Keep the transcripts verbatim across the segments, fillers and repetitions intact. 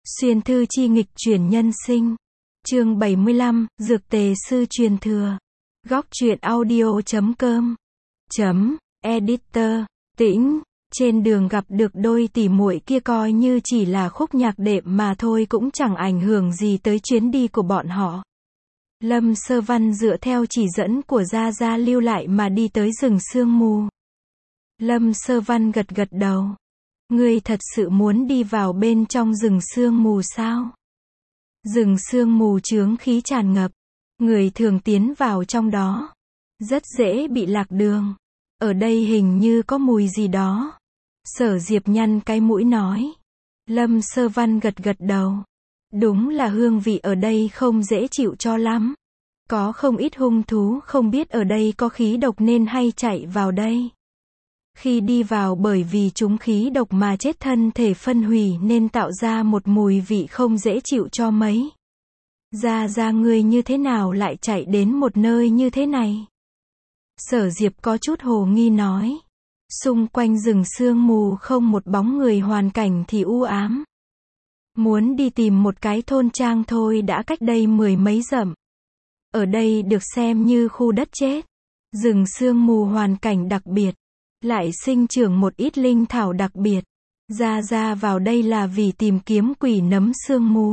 Xuyên thư chi nghịch chuyển nhân sinh. Chương bảy mươi lăm, Dược tề sư truyền thừa. Góc truyện audio chấm com. Chấm, editor, tĩnh. Trên đường gặp được đôi tỉ muội kia coi như chỉ là khúc nhạc đệm mà thôi cũng chẳng ảnh hưởng gì tới chuyến đi của bọn họ. Lâm Sơ Văn dựa theo chỉ dẫn của Gia Gia lưu lại mà đi tới rừng sương mù. Lâm Sơ Văn gật gật đầu. Ngươi thật sự muốn đi vào bên trong rừng sương mù sao? Rừng sương mù chướng khí tràn ngập. Người thường tiến vào trong đó. Rất dễ bị lạc đường. Ở đây hình như có mùi gì đó. Sở Diệp nhăn cái mũi nói. Lâm Sơ Văn gật gật đầu. Đúng là hương vị ở đây không dễ chịu cho lắm. Có không ít hung thú không biết ở đây có khí độc nên hay chạy vào đây. Khi đi vào bởi vì chúng khí độc mà chết thân thể phân hủy nên tạo ra một mùi vị không dễ chịu cho mấy. Gia Gia ngươi như thế nào lại chạy đến một nơi như thế này? Sở Diệp có chút hồ nghi nói. Xung quanh rừng sương mù không một bóng người, hoàn cảnh thì u ám. Muốn đi tìm một cái thôn trang thôi đã cách đây mười mấy dặm. Ở đây được xem như khu đất chết. Rừng sương mù hoàn cảnh đặc biệt. Lại sinh trưởng một ít linh thảo đặc biệt. Gia Gia vào đây là vì tìm kiếm quỷ nấm sương mù.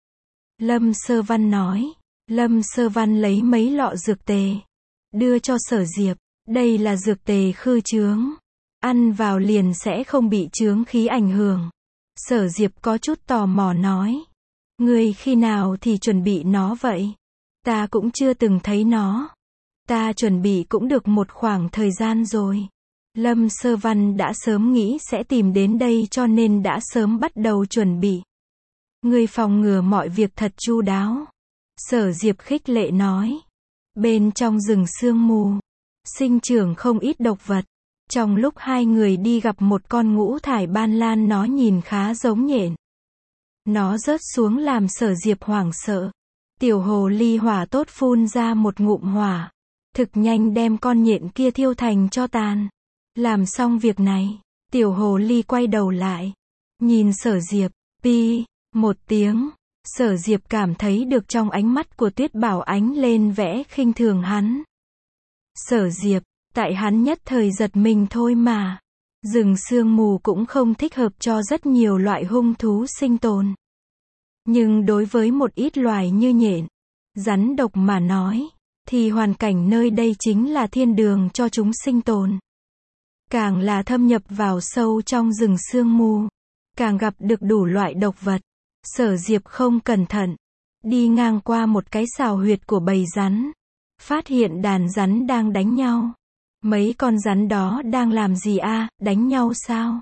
Lâm Sơ Văn nói. Lâm Sơ Văn lấy mấy lọ dược tề. Đưa cho Sở Diệp. Đây là dược tề khư chướng. Ăn vào liền sẽ không bị chướng khí ảnh hưởng. Sở Diệp có chút tò mò nói. Ngươi khi nào thì chuẩn bị nó vậy? Ta cũng chưa từng thấy nó. Ta chuẩn bị cũng được một khoảng thời gian rồi. Lâm Sơ Văn đã sớm nghĩ sẽ tìm đến đây cho nên đã sớm bắt đầu chuẩn bị. Ngươi phòng ngừa mọi việc thật chu đáo. Sở Diệp khích lệ nói. Bên trong rừng sương mù, sinh trưởng không ít độc vật. Trong lúc hai người đi gặp một con ngũ thải ban lan, nó nhìn khá giống nhện. Nó rớt xuống làm Sở Diệp hoảng sợ. Tiểu hồ ly hỏa tốt phun ra một ngụm hỏa. Thực nhanh đem con nhện kia thiêu thành tro tàn. Làm xong việc này, tiểu hồ ly quay đầu lại. Nhìn Sở Diệp, pi, một tiếng. Sở Diệp cảm thấy được trong ánh mắt của Tuyết Bảo ánh lên vẻ khinh thường hắn. Sở Diệp, tại hắn nhất thời giật mình thôi mà. Rừng sương mù cũng không thích hợp cho rất nhiều loại hung thú sinh tồn. Nhưng đối với một ít loài như nhện, rắn độc mà nói, thì hoàn cảnh nơi đây chính là thiên đường cho chúng sinh tồn. Càng là thâm nhập vào sâu trong rừng sương mù, càng gặp được đủ loại độc vật. Sở Diệp không cẩn thận, đi ngang qua một cái sào huyệt của bầy rắn. Phát hiện đàn rắn đang đánh nhau. Mấy con rắn đó đang làm gì a, à, đánh nhau sao?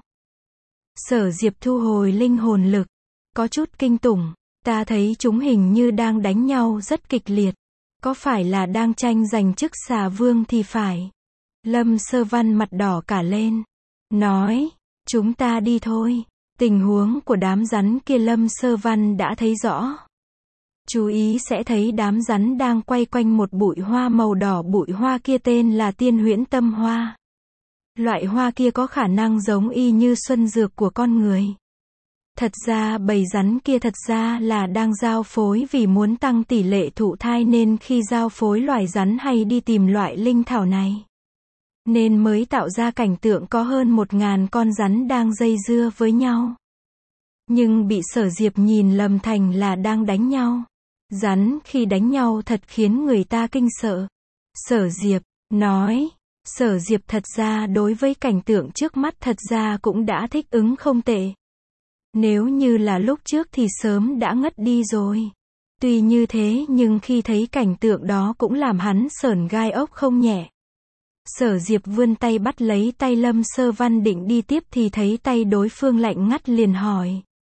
Sở Diệp thu hồi linh hồn lực. Có chút kinh tủng, ta thấy chúng hình như đang đánh nhau rất kịch liệt. Có phải là đang tranh giành chức xà vương thì phải. Lâm Sơ Văn mặt đỏ cả lên. Nói, chúng ta đi thôi. Tình huống của đám rắn kia Lâm Sơ Văn đã thấy rõ. Chú ý sẽ thấy đám rắn đang quay quanh một bụi hoa màu đỏ, bụi hoa kia tên là tiên huyễn tâm hoa. Loại hoa kia có khả năng giống y như xuân dược của con người. Thật ra bầy rắn kia thật ra là đang giao phối vì muốn tăng tỷ lệ thụ thai nên khi giao phối loài rắn hay đi tìm loại linh thảo này. Nên mới tạo ra cảnh tượng có hơn một ngàn con rắn đang dây dưa với nhau. Nhưng bị Sở Diệp nhìn lầm thành là đang đánh nhau. Rắn khi đánh nhau thật khiến người ta kinh sợ. Sở Diệp nói. Sở Diệp thật ra đối với cảnh tượng trước mắt thật ra cũng đã thích ứng không tệ. Nếu như là lúc trước thì sớm đã ngất đi rồi. Tuy như thế nhưng khi thấy cảnh tượng đó cũng làm hắn sởn gai ốc không nhẹ. Sở Diệp vươn tay bắt lấy tay Lâm Sơ Văn định đi tiếp thì thấy tay đối phương lạnh ngắt liền hỏi.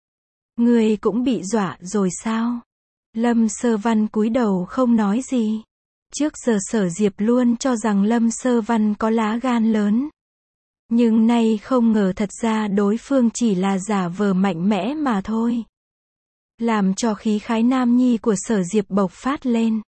Người cũng bị dọa rồi sao? Lâm Sơ Văn cúi đầu không nói gì. Trước giờ Sở Diệp luôn cho rằng Lâm Sơ Văn có lá gan lớn. Nhưng nay không ngờ thật ra đối phương chỉ là giả vờ mạnh mẽ mà thôi. Làm cho khí khái nam nhi của Sở Diệp bộc phát lên.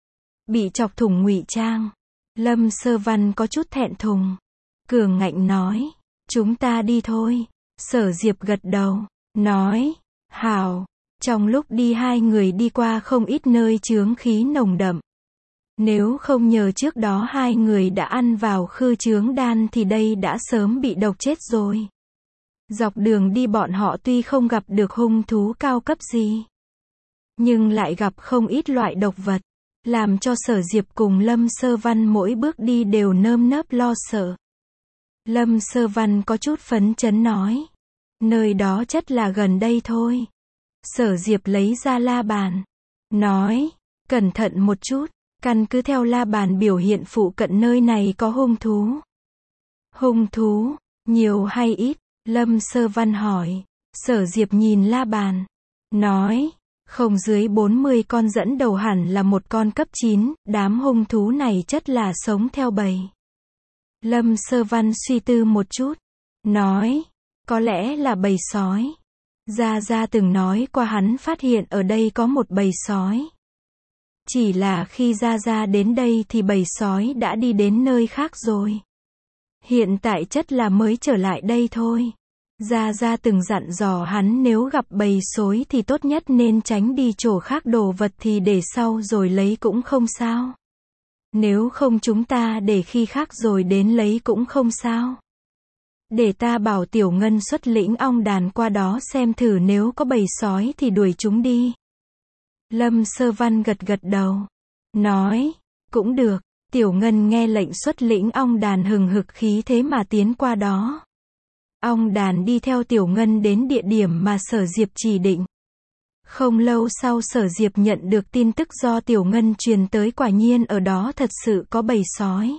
Bị chọc thủng ngụy trang. Lâm Sơ Văn có chút thẹn thùng. Cường ngạnh nói. Chúng ta đi thôi. Sở Diệp gật đầu. Nói. Hào. Trong lúc đi hai người đi qua không ít nơi chướng khí nồng đậm. Nếu không nhờ trước đó hai người đã ăn vào khư chướng đan thì đây đã sớm bị độc chết rồi. Dọc đường đi bọn họ tuy không gặp được hung thú cao cấp gì, nhưng lại gặp không ít loại độc vật, làm cho Sở Diệp cùng Lâm Sơ Văn mỗi bước đi đều nơm nớp lo sợ. Lâm Sơ Văn có chút phấn chấn nói, nơi đó chất là gần đây thôi. Sở Diệp lấy ra la bàn, nói, cẩn thận một chút, căn cứ theo la bàn biểu hiện phụ cận nơi này có hung thú. Hung thú, nhiều hay ít? Lâm Sơ Văn hỏi. Sở Diệp nhìn la bàn, nói, không dưới bốn mươi con, dẫn đầu hẳn là một con cấp chín, đám hung thú này chất là sống theo bầy. Lâm Sơ Văn suy tư một chút, nói, có lẽ là bầy sói. Gia Gia từng nói qua hắn phát hiện ở đây có một bầy sói. Chỉ là khi Gia Gia đến đây thì bầy sói đã đi đến nơi khác rồi. Hiện tại chất là mới trở lại đây thôi. Gia Gia từng dặn dò hắn nếu gặp bầy sói thì tốt nhất nên tránh đi chỗ khác, đồ vật thì để sau rồi lấy cũng không sao. Nếu không chúng ta để khi khác rồi đến lấy cũng không sao. Để ta bảo Tiểu Ngân xuất lĩnh ong đàn qua đó xem thử, nếu có bầy sói thì đuổi chúng đi. Lâm Sơ Văn gật gật đầu, nói, cũng được. Tiểu Ngân nghe lệnh xuất lĩnh ong đàn hừng hực khí thế mà tiến qua đó. Ong đàn đi theo Tiểu Ngân đến địa điểm mà Sở Diệp chỉ định. Không lâu sau Sở Diệp nhận được tin tức do Tiểu Ngân truyền tới, quả nhiên ở đó thật sự có bầy sói.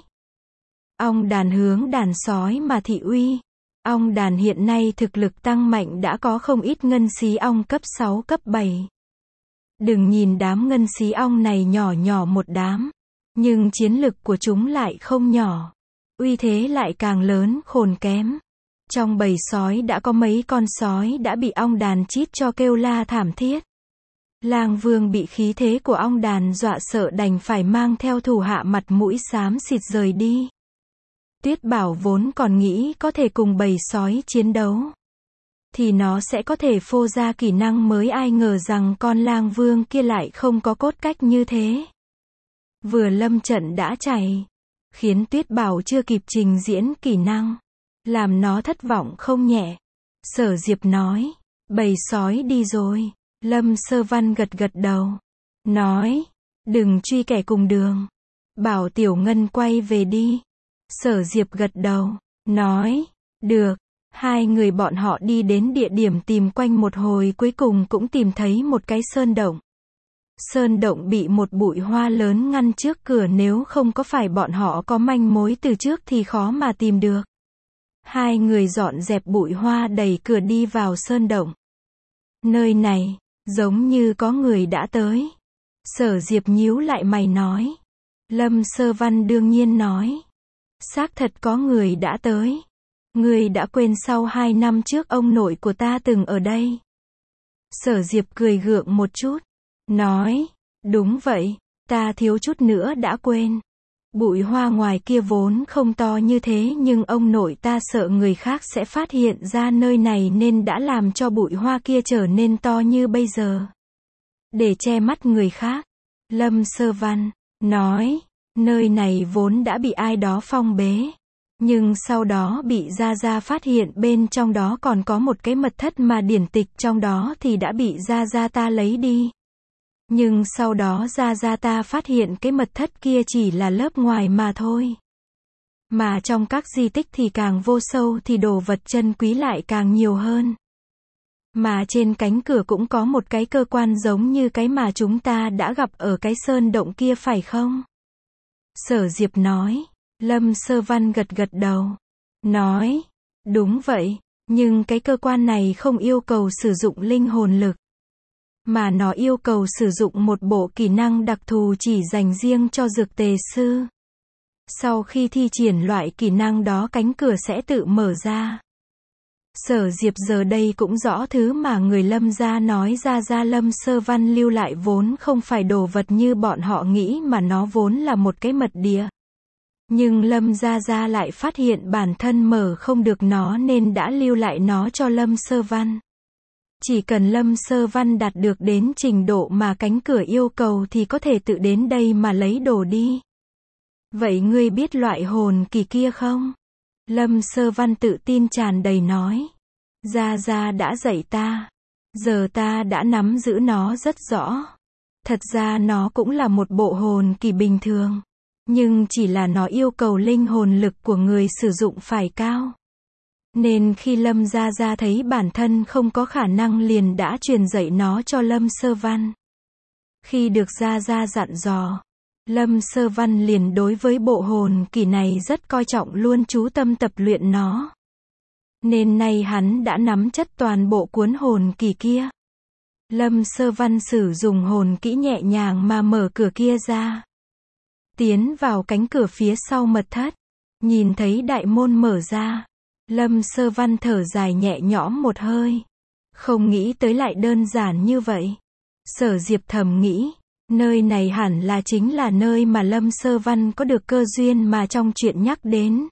Ong đàn hướng đàn sói mà thị uy. Ong đàn hiện nay thực lực tăng mạnh, đã có không ít ngân xí ong cấp sáu cấp bảy. Đừng nhìn đám ngân xí ong này nhỏ nhỏ một đám, nhưng chiến lực của chúng lại không nhỏ. Uy thế lại càng lớn khôn kém. Trong bầy sói đã có mấy con sói đã bị ong đàn chít cho kêu la thảm thiết. Lang Vương bị khí thế của ong đàn dọa sợ, đành phải mang theo thủ hạ mặt mũi xám xịt rời đi. Tuyết Bảo vốn còn nghĩ có thể cùng bầy sói chiến đấu, thì nó sẽ có thể phô ra kỹ năng mới, ai ngờ rằng con Lang Vương kia lại không có cốt cách như thế. Vừa lâm trận đã chạy, khiến Tuyết Bảo chưa kịp trình diễn kỹ năng, làm nó thất vọng không nhẹ. Sở Diệp nói, bầy sói đi rồi. Lâm Sơ Văn gật gật đầu, nói, đừng truy kẻ cùng đường, bảo Tiểu Ngân quay về đi. Sở Diệp gật đầu, nói, được. Hai người bọn họ đi đến địa điểm tìm quanh một hồi, cuối cùng cũng tìm thấy một cái sơn động. Sơn động bị một bụi hoa lớn ngăn trước cửa, nếu không có phải bọn họ có manh mối từ trước thì khó mà tìm được. Hai người dọn dẹp bụi hoa, đẩy cửa đi vào sơn động. Nơi này, giống như có người đã tới. Sở Diệp nhíu lại mày nói. Lâm Sơ Văn đương nhiên nói, xác thật có người đã tới. Ngươi đã quên sau hai năm trước ông nội của ta từng ở đây. Sở Diệp cười gượng một chút, nói, đúng vậy, ta thiếu chút nữa đã quên. Bụi hoa ngoài kia vốn không to như thế, nhưng ông nội ta sợ người khác sẽ phát hiện ra nơi này nên đã làm cho bụi hoa kia trở nên to như bây giờ, để che mắt người khác. Lâm Sơ Văn nói, nơi này vốn đã bị ai đó phong bế, nhưng sau đó bị Gia Gia phát hiện bên trong đó còn có một cái mật thất mà điển tịch trong đó thì đã bị Gia Gia ta lấy đi. Nhưng sau đó Gia Gia ta phát hiện cái mật thất kia chỉ là lớp ngoài mà thôi. Mà trong các di tích thì càng vô sâu thì đồ vật chân quý lại càng nhiều hơn. Mà trên cánh cửa cũng có một cái cơ quan giống như cái mà chúng ta đã gặp ở cái sơn động kia, phải không? Sở Diệp nói. Lâm Sơ Văn gật gật đầu, nói, đúng vậy, nhưng cái cơ quan này không yêu cầu sử dụng linh hồn lực, mà nó yêu cầu sử dụng một bộ kỹ năng đặc thù chỉ dành riêng cho dược tề sư. Sau khi thi triển loại kỹ năng đó, cánh cửa sẽ tự mở ra. Sở Diệp giờ đây cũng rõ thứ mà người Lâm gia nói ra ra. Lâm Sơ Văn lưu lại vốn không phải đồ vật như bọn họ nghĩ, mà nó vốn là một cái mật địa. Nhưng Lâm Gia Gia lại phát hiện bản thân mở không được nó nên đã lưu lại nó cho Lâm Sơ Văn. Chỉ cần Lâm Sơ Văn đạt được đến trình độ mà cánh cửa yêu cầu thì có thể tự đến đây mà lấy đồ đi. Vậy ngươi biết loại hồn kỳ kia không? Lâm Sơ Văn tự tin tràn đầy nói. Gia Gia đã dạy ta. Giờ ta đã nắm giữ nó rất rõ. Thật ra nó cũng là một bộ hồn kỳ bình thường. Nhưng chỉ là nó yêu cầu linh hồn lực của người sử dụng phải cao. Nên khi Lâm Gia Gia thấy bản thân không có khả năng liền đã truyền dạy nó cho Lâm Sơ Văn. Khi được Gia Gia dặn dò, Lâm Sơ Văn liền đối với bộ hồn kỳ này rất coi trọng, luôn chú tâm tập luyện nó. Nên nay hắn đã nắm chắc toàn bộ cuốn hồn kỳ kia. Lâm Sơ Văn sử dụng hồn kỹ nhẹ nhàng mà mở cửa kia ra. Tiến vào cánh cửa phía sau mật thất. Nhìn thấy đại môn mở ra. Lâm Sơ Văn thở dài nhẹ nhõm một hơi. Không nghĩ tới lại đơn giản như vậy. Sở Diệp thầm nghĩ. Nơi này hẳn là chính là nơi mà Lâm Sơ Văn có được cơ duyên mà trong chuyện nhắc đến.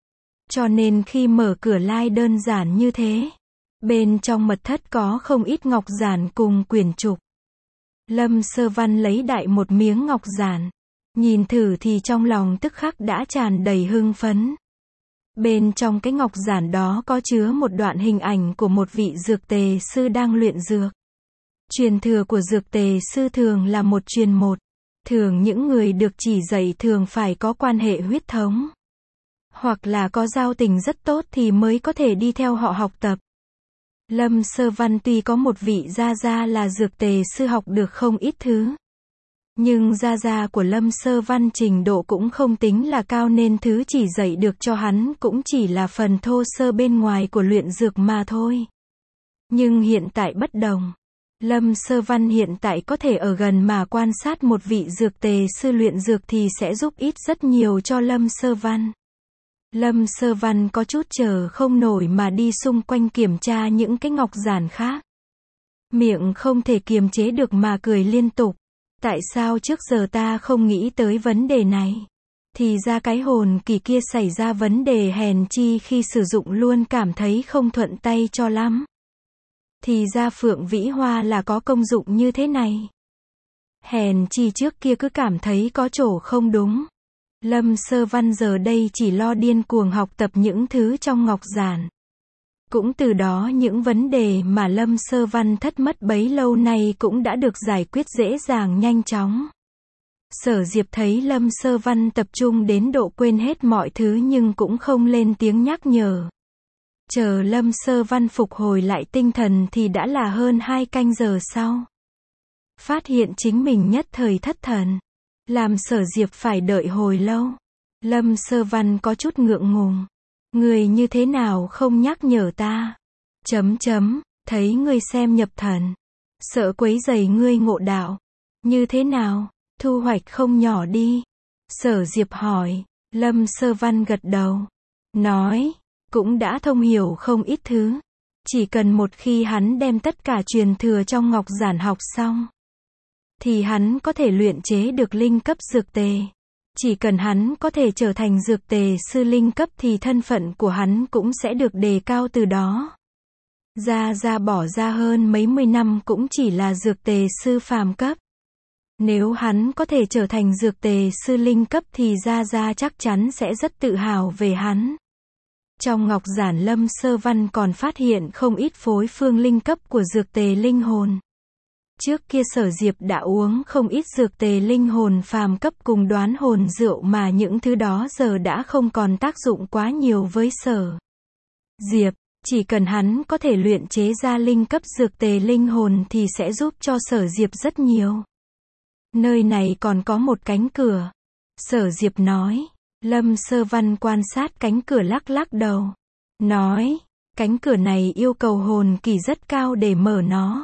Cho nên khi mở cửa lai đơn giản như thế. Bên trong mật thất có không ít ngọc giản cùng quyển trục. Lâm Sơ Văn lấy đại một miếng ngọc giản. Nhìn thử thì trong lòng tức khắc đã tràn đầy hưng phấn. Bên trong cái ngọc giản đó có chứa một đoạn hình ảnh của một vị dược tề sư đang luyện dược. Truyền thừa của dược tề sư thường là một truyền một. Thường những người được chỉ dạy thường phải có quan hệ huyết thống. Hoặc là có giao tình rất tốt thì mới có thể đi theo họ học tập. Lâm Sơ Văn tuy có một vị gia gia là dược tề sư học được không ít thứ. Nhưng gia gia của Lâm Sơ Văn trình độ cũng không tính là cao nên thứ chỉ dạy được cho hắn cũng chỉ là phần thô sơ bên ngoài của luyện dược mà thôi. Nhưng hiện tại bất đồng. Lâm Sơ Văn hiện tại có thể ở gần mà quan sát một vị dược tề sư luyện dược thì sẽ giúp ích rất nhiều cho Lâm Sơ Văn. Lâm Sơ Văn có chút chờ không nổi mà đi xung quanh kiểm tra những cái ngọc giản khác. Miệng không thể kiềm chế được mà cười liên tục. Tại sao trước giờ ta không nghĩ tới vấn đề này? Thì ra cái hồn kỳ kia xảy ra vấn đề hèn chi khi sử dụng luôn cảm thấy không thuận tay cho lắm. Thì ra Phượng Vĩ Hoa là có công dụng như thế này. Hèn chi trước kia cứ cảm thấy có chỗ không đúng. Lâm Sơ Văn giờ đây chỉ lo điên cuồng học tập những thứ trong ngọc giản. Cũng từ đó những vấn đề mà Lâm Sơ Văn thất mất bấy lâu nay cũng đã được giải quyết dễ dàng nhanh chóng. Sở Diệp thấy Lâm Sơ Văn tập trung đến độ quên hết mọi thứ nhưng cũng không lên tiếng nhắc nhở. Chờ Lâm Sơ Văn phục hồi lại tinh thần thì đã là hơn hai canh giờ sau. Phát hiện chính mình nhất thời thất thần. Làm Sở Diệp phải đợi hồi lâu. Lâm Sơ Văn có chút ngượng ngùng. Người như thế nào không nhắc nhở ta? Chấm chấm, thấy ngươi xem nhập thần. Sợ quấy rầy ngươi ngộ đạo. Như thế nào? Thu hoạch không nhỏ đi. Sở Diệp hỏi. Lâm Sơ Văn gật đầu. Nói, cũng đã thông hiểu không ít thứ. Chỉ cần một khi hắn đem tất cả truyền thừa trong ngọc giản học xong. Thì hắn có thể luyện chế được linh cấp dược tề. Chỉ cần hắn có thể trở thành dược tề sư linh cấp thì thân phận của hắn cũng sẽ được đề cao từ đó. Gia Gia bỏ ra hơn mấy mươi năm cũng chỉ là dược tề sư phàm cấp. Nếu hắn có thể trở thành dược tề sư linh cấp thì Gia Gia chắc chắn sẽ rất tự hào về hắn. Trong ngọc giản Lâm Sơ Văn còn phát hiện không ít phối phương linh cấp của dược tề linh hồn. Trước kia Sở Diệp đã uống không ít dược tề linh hồn phàm cấp cùng đoán hồn rượu mà những thứ đó giờ đã không còn tác dụng quá nhiều với Sở Diệp. Chỉ cần hắn có thể luyện chế ra linh cấp dược tề linh hồn thì sẽ giúp cho Sở Diệp rất nhiều. Nơi này còn có một cánh cửa. Sở Diệp nói. Lâm Sơ Văn quan sát cánh cửa lắc lắc đầu. Nói, cánh cửa này yêu cầu hồn kỳ rất cao để mở nó.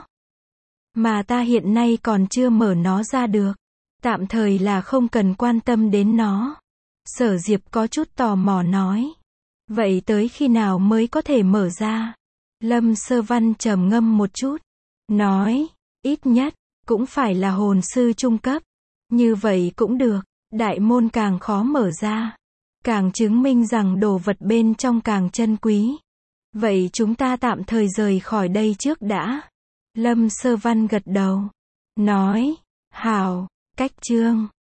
Mà ta hiện nay còn chưa mở nó ra được. Tạm thời là không cần quan tâm đến nó. Sở Diệp có chút tò mò nói. Vậy tới khi nào mới có thể mở ra? Lâm Sơ Văn trầm ngâm một chút. Nói, ít nhất, cũng phải là hồn sư trung cấp. Như vậy cũng được. Đại môn càng khó mở ra. Càng chứng minh rằng đồ vật bên trong càng chân quý. Vậy chúng ta tạm thời rời khỏi đây trước đã. Lâm Sơ Văn gật đầu. Nói, hảo, cách chương.